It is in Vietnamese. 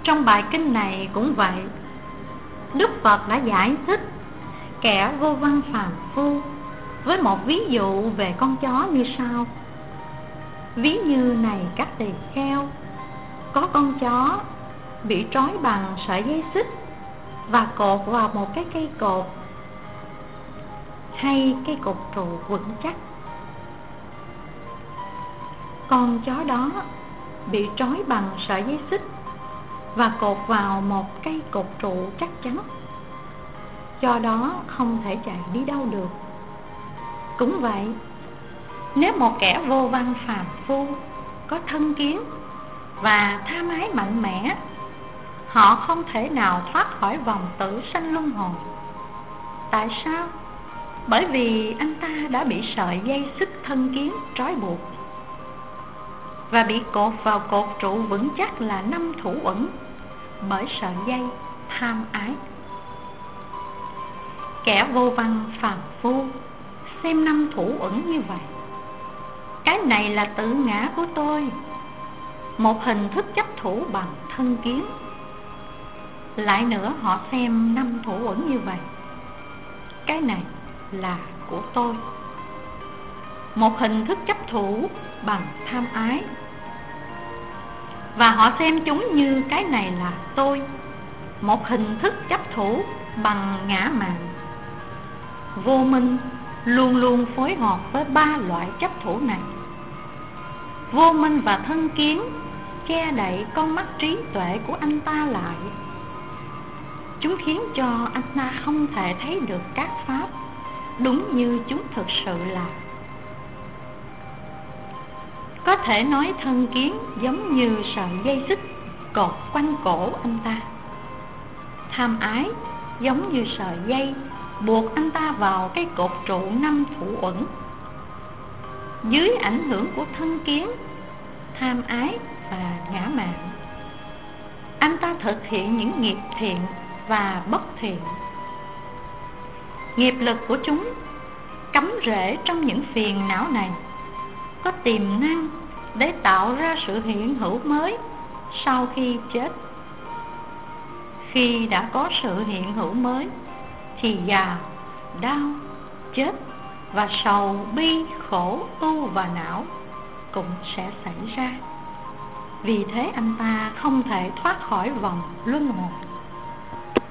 Trong bài kinh này cũng vậy, Đức Phật đã giải thích kẻ vô văn phàm phu với một ví dụ về con chó như sau. Ví như này các tỳ kheo, có con chó bị trói bằng sợi dây xích và cột vào một cái cây cột hay cây cột trụ vững chắc. Con chó đó bị trói bằng sợi dây xích và cột vào một cây cột trụ chắc chắn, do đó không thể chạy đi đâu được. Cũng vậy, nếu một kẻ vô văn phàm phu có thân kiến và tham ái mạnh mẽ, họ không thể nào thoát khỏi vòng tử sanh luân hồi. Tại sao? Bởi vì anh ta đã bị sợi dây xích thân kiến trói buộc và bị cột vào cột trụ vững chắc là 5 thủ uẩn bởi sợi dây tham ái. Kẻ vô văn phàm phu xem 5 thủ uẩn như vậy: cái này là tự ngã của tôi, một hình thức chấp thủ bằng thân kiến. Lại nữa họ xem 5 thủ uẩn như vậy: cái này là của tôi, một hình thức chấp thủ bằng tham ái. Và họ xem chúng như cái này là tôi, một hình thức chấp thủ bằng ngã mạn. Vô minh luôn luôn phối hợp với 3 loại chấp thủ này. Vô minh và thân kiến che đậy con mắt trí tuệ của anh ta lại. Chúng khiến cho anh ta không thể thấy được các pháp đúng như chúng thực sự là. Có thể nói thân kiến giống như sợi dây xích cột quanh cổ anh ta. Tham ái giống như sợi dây buộc anh ta vào cái cột trụ 5 thủ uẩn. Dưới ảnh hưởng của thân kiến, tham ái và ngã mạn, anh ta thực hiện những nghiệp thiện và bất thiện. Nghiệp lực của chúng cắm rễ trong những phiền não này, có tiềm năng để tạo ra sự hiện hữu mới sau khi chết. Khi đã có sự hiện hữu mới thì già, đau, chết và sầu, bi, khổ, ưu và não cũng sẽ xảy ra. Vì thế anh ta không thể thoát khỏi vòng luân hồi.